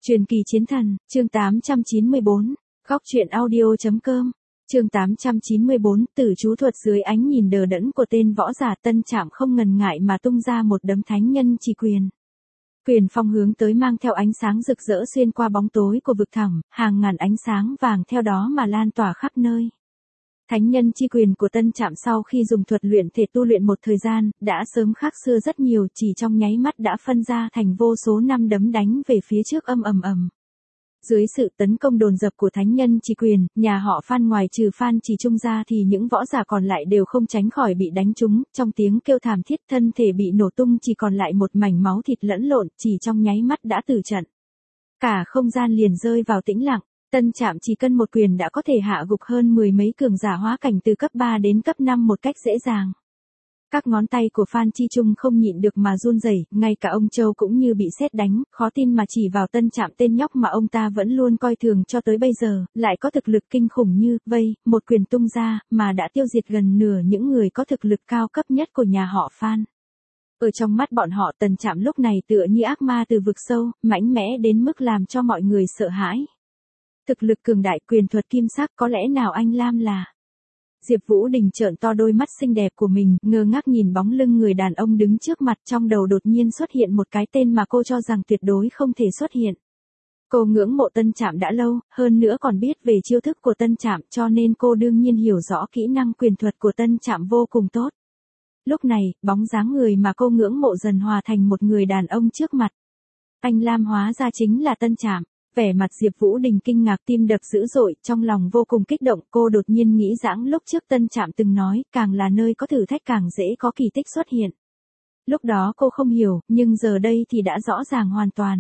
Truyền kỳ chiến thần, chương 894, góc truyện audio.com, chương 894, tử chú thuật dưới ánh nhìn đờ đẫn của tên võ giả Tân Trạm không ngần ngại mà tung ra một đấm thánh nhân chỉ quyền. Quyền phong hướng tới mang theo ánh sáng rực rỡ xuyên qua bóng tối của vực thẳm, hàng ngàn ánh sáng vàng theo đó mà lan tỏa khắp nơi. Thánh nhân chi quyền của Tân Trạm sau khi dùng thuật luyện thể tu luyện một thời gian, đã sớm khác xưa rất nhiều, chỉ trong nháy mắt đã phân ra thành vô số năm đấm đánh về phía trước ầm. Dưới sự tấn công dồn dập của thánh nhân chi quyền, nhà họ Phan ngoài trừ Phan Chỉ Trung ra thì những võ giả còn lại đều không tránh khỏi bị đánh trúng, trong tiếng kêu thảm thiết thân thể bị nổ tung chỉ còn lại một mảnh máu thịt lẫn lộn, chỉ trong nháy mắt đã tử trận. Cả không gian liền rơi vào tĩnh lặng. Tân Trạm chỉ cần một quyền đã có thể hạ gục hơn mười mấy cường giả hóa cảnh từ cấp 3 đến cấp 5 một cách dễ dàng. Các ngón tay của Phan Chi Trung không nhịn được mà run rẩy, ngay cả ông Châu cũng như bị sét đánh, khó tin mà chỉ vào Tân Trạm tên nhóc mà ông ta vẫn luôn coi thường cho tới bây giờ, lại có thực lực kinh khủng như vây, một quyền tung ra, mà đã tiêu diệt gần nửa những người có thực lực cao cấp nhất của nhà họ Phan. Ở trong mắt bọn họ Tân Trạm lúc này tựa như ác ma từ vực sâu, mạnh mẽ đến mức làm cho mọi người sợ hãi. Thực lực cường đại, quyền thuật kim sắc, có lẽ nào anh Lam là... Diệp Vũ Đình trợn to đôi mắt xinh đẹp của mình, ngơ ngác nhìn bóng lưng người đàn ông đứng trước mặt, trong đầu đột nhiên xuất hiện một cái tên mà cô cho rằng tuyệt đối không thể xuất hiện. Cô ngưỡng mộ Tân Trạm đã lâu, hơn nữa còn biết về chiêu thức của Tân Trạm, cho nên cô đương nhiên hiểu rõ kỹ năng quyền thuật của Tân Trạm vô cùng tốt. Lúc này, bóng dáng người mà cô ngưỡng mộ dần hòa thành một người đàn ông trước mặt. Anh Lam hóa ra chính là Tân Trạm. Vẻ mặt Diệp Vũ Đình kinh ngạc, tim đập dữ dội, trong lòng vô cùng kích động, cô đột nhiên nghĩ rằng lúc trước Tân Trạm từng nói, càng là nơi có thử thách càng dễ có kỳ tích xuất hiện. Lúc đó cô không hiểu, nhưng giờ đây thì đã rõ ràng hoàn toàn.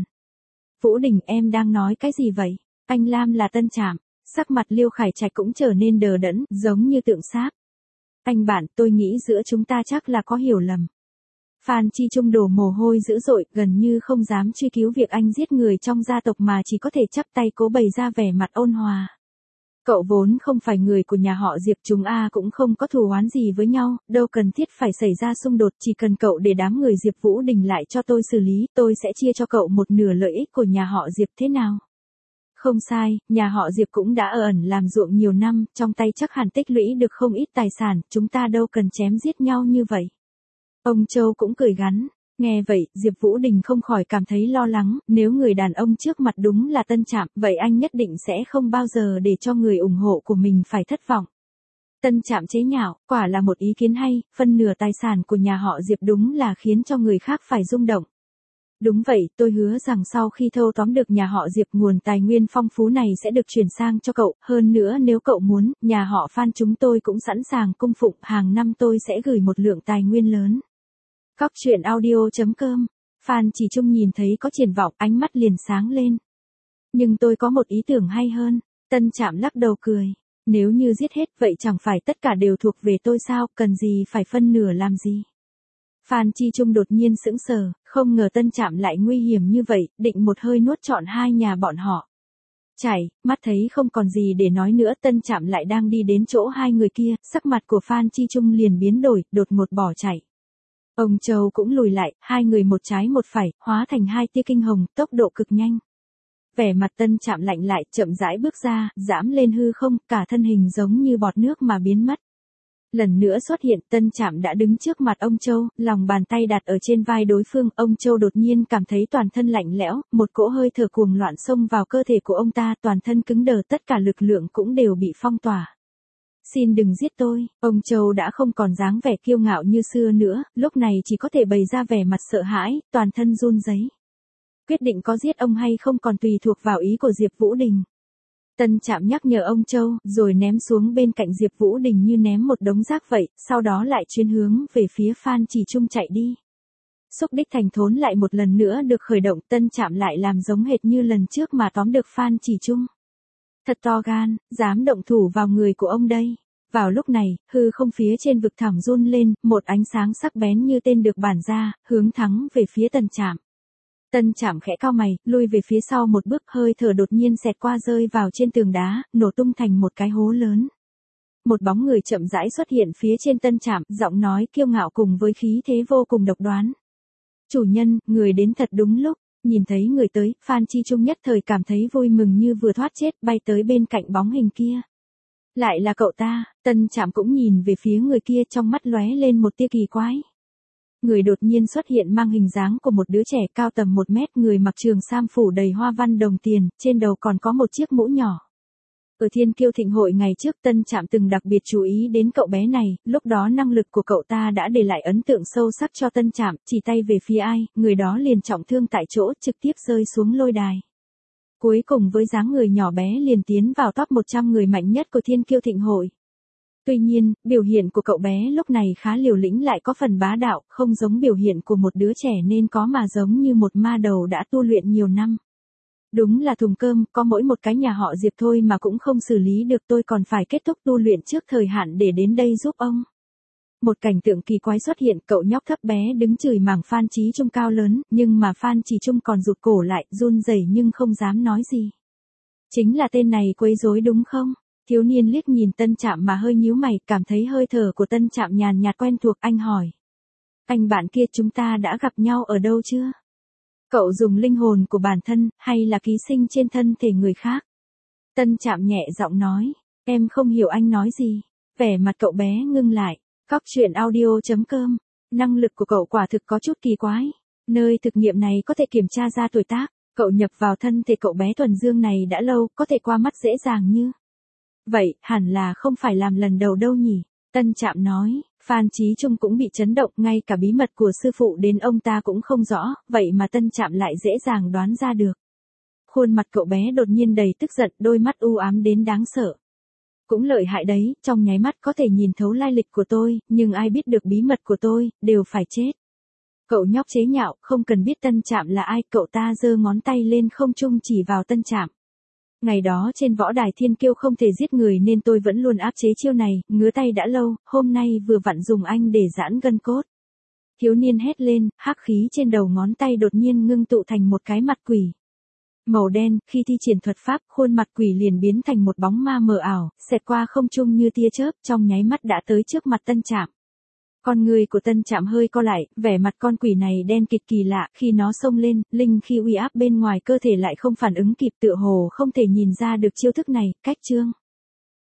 Vũ Đình, em đang nói cái gì vậy? Anh Lam là Tân Trạm. Sắc mặt Liêu Khải Trạch cũng trở nên đờ đẫn, giống như tượng sáp. Anh bạn, tôi nghĩ giữa chúng ta chắc là có hiểu lầm. Phan Chi Trung đổ mồ hôi dữ dội, gần như không dám truy cứu việc anh giết người trong gia tộc mà chỉ có thể chắp tay cố bày ra vẻ mặt ôn hòa. Cậu vốn không phải người của nhà họ Diệp, chúng cũng không có thù oán gì với nhau, đâu cần thiết phải xảy ra xung đột, chỉ cần cậu để đám người Diệp Vũ Đình lại cho tôi xử lý, tôi sẽ chia cho cậu một nửa lợi ích của nhà họ Diệp, thế nào? Không sai, nhà họ Diệp cũng đã ẩn làm ruộng nhiều năm, trong tay chắc hẳn tích lũy được không ít tài sản, chúng ta đâu cần chém giết nhau như vậy. Ông Châu cũng cười gắn. Nghe vậy, Diệp Vũ Đình không khỏi cảm thấy lo lắng, nếu người đàn ông trước mặt đúng là Tân Trạm, vậy anh nhất định sẽ không bao giờ để cho người ủng hộ của mình phải thất vọng. Tân Trạm chế nhạo, quả là một ý kiến hay, phân nửa tài sản của nhà họ Diệp đúng là khiến cho người khác phải rung động. Đúng vậy, tôi hứa rằng sau khi thâu tóm được nhà họ Diệp, nguồn tài nguyên phong phú này sẽ được chuyển sang cho cậu, hơn nữa nếu cậu muốn, nhà họ Phan chúng tôi cũng sẵn sàng cung phụng, hàng năm tôi sẽ gửi một lượng tài nguyên lớn. Góc truyện audio.com, Phan Chỉ Trung nhìn thấy có triển vọng, ánh mắt liền sáng lên. Nhưng tôi có một ý tưởng hay hơn. Tân Trạm lắc đầu cười. Nếu như giết hết vậy chẳng phải tất cả đều thuộc về tôi sao, cần gì phải phân nửa làm gì. Phan Chi Trung đột nhiên sững sờ, không ngờ Tân Trạm lại nguy hiểm như vậy, định một hơi nuốt trọn hai nhà bọn họ. Chảy, mắt thấy không còn gì để nói nữa, Tân Trạm lại đang đi đến chỗ hai người kia, sắc mặt của Phan Chi Trung liền biến đổi, đột ngột bỏ chạy. Ông Châu cũng lùi lại, hai người một trái một phải, hóa thành hai tia kinh hồng, tốc độ cực nhanh. Vẻ mặt Tân Trạm lạnh lại, chậm rãi bước ra, giãm lên hư không, cả thân hình giống như bọt nước mà biến mất. Lần nữa xuất hiện, Tân Trạm đã đứng trước mặt ông Châu, lòng bàn tay đặt ở trên vai đối phương, ông Châu đột nhiên cảm thấy toàn thân lạnh lẽo, một cỗ hơi thở cuồng loạn xông vào cơ thể của ông ta, toàn thân cứng đờ, tất cả lực lượng cũng đều bị phong tỏa. Xin đừng giết tôi, ông Châu đã không còn dáng vẻ kiêu ngạo như xưa nữa, lúc này chỉ có thể bày ra vẻ mặt sợ hãi, toàn thân run rẩy. Quyết định có giết ông hay không còn tùy thuộc vào ý của Diệp Vũ Đình. Tân Trạm nhắc nhở ông Châu, rồi ném xuống bên cạnh Diệp Vũ Đình như ném một đống rác vậy, sau đó lại chuyên hướng về phía Phan Chỉ Trung chạy đi. Xúc đích thành thốn lại một lần nữa được khởi động, Tân Trạm lại làm giống hệt như lần trước mà tóm được Phan Chỉ Trung. Thật to gan, dám động thủ vào người của ông đây. Vào lúc này, hư không phía trên vực thẳm run lên, một ánh sáng sắc bén như tên được bản ra, hướng thẳng về phía Tân Trạm. Tân Trạm khẽ cau mày, lui về phía sau một bước, hơi thở đột nhiên xẹt qua rơi vào trên tường đá, nổ tung thành một cái hố lớn. Một bóng người chậm rãi xuất hiện phía trên Tân Trạm, giọng nói kiêu ngạo cùng với khí thế vô cùng độc đoán. Chủ nhân, người đến thật đúng lúc. Nhìn thấy người tới, Phan Chi Trung nhất thời cảm thấy vui mừng như vừa thoát chết, bay tới bên cạnh bóng hình kia. Lại là cậu ta, Tân Trạm cũng nhìn về phía người kia, trong mắt lóe lên một tia kỳ quái. Người đột nhiên xuất hiện mang hình dáng của một đứa trẻ cao tầm 1 mét, người mặc trường sam phủ đầy hoa văn đồng tiền, trên đầu còn có một chiếc mũ nhỏ. Ở Thiên Kiêu Thịnh Hội ngày trước, Tân Trạm từng đặc biệt chú ý đến cậu bé này, lúc đó năng lực của cậu ta đã để lại ấn tượng sâu sắc cho Tân Trạm, chỉ tay về phía ai, người đó liền trọng thương tại chỗ, trực tiếp rơi xuống lôi đài. Cuối cùng với dáng người nhỏ bé liền tiến vào top 100 người mạnh nhất của Thiên Kiêu Thịnh Hội. Tuy nhiên, biểu hiện của cậu bé lúc này khá liều lĩnh, lại có phần bá đạo, không giống biểu hiện của một đứa trẻ nên có mà giống như một ma đầu đã tu luyện nhiều năm. Đúng là thùng cơm, có mỗi một cái nhà họ Diệp thôi mà cũng không xử lý được, tôi còn phải kết thúc tu luyện trước thời hạn để đến đây giúp ông. Một cảnh tượng kỳ quái xuất hiện, cậu nhóc thấp bé đứng chửi mảng Phan Chí Trung cao lớn, nhưng mà Phan Chí Trung còn rụt cổ lại, run rẩy nhưng không dám nói gì. Chính là tên này quấy rối đúng không? Thiếu niên liếc nhìn Tân Trạm mà hơi nhíu mày, cảm thấy hơi thở của Tân Trạm nhàn nhạt quen thuộc, anh hỏi. Anh bạn kia chúng ta đã gặp nhau ở đâu chưa? Cậu dùng linh hồn của bản thân, hay là ký sinh trên thân thể người khác? Tân Trạm nhẹ giọng nói, em không hiểu anh nói gì. Vẻ mặt cậu bé ngưng lại. Cóc truyện audio.com. Năng lực của cậu quả thực có chút kỳ quái. Nơi thực nghiệm này có thể kiểm tra ra tuổi tác. Cậu nhập vào thân thể cậu bé thuần dương này đã lâu, có thể qua mắt dễ dàng như. Vậy, hẳn là không phải làm lần đầu đâu nhỉ? Tân Trạm nói. Phan Chí Trung cũng bị chấn động, ngay cả bí mật của sư phụ đến ông ta cũng không rõ, vậy mà Tân Trạm lại dễ dàng đoán ra được. Khuôn mặt cậu bé đột nhiên đầy tức giận, đôi mắt u ám đến đáng sợ. Cũng lợi hại đấy, trong nháy mắt có thể nhìn thấu lai lịch của tôi, nhưng ai biết được bí mật của tôi, đều phải chết. Cậu nhóc chế nhạo, không cần biết Tân Trạm là ai, cậu ta giơ ngón tay lên không trung chỉ vào Tân Trạm. Ngày đó trên võ đài Thiên Kiêu không thể giết người nên tôi vẫn luôn áp chế chiêu này, ngứa tay đã lâu, hôm nay vừa vặn dùng anh để giãn gân cốt. Thiếu niên hét lên, hắc khí trên đầu ngón tay đột nhiên ngưng tụ thành một cái mặt quỷ. Màu đen, khi thi triển thuật pháp, khuôn mặt quỷ liền biến thành một bóng ma mờ ảo, xẹt qua không trung như tia chớp, trong nháy mắt đã tới trước mặt Tân Trạm. Con người của Tân Trạm hơi co lại, vẻ mặt con quỷ này đen kịt kỳ lạ, khi nó xông lên, linh khi uy áp bên ngoài cơ thể lại không phản ứng kịp, tựa hồ không thể nhìn ra được chiêu thức này, cách chương.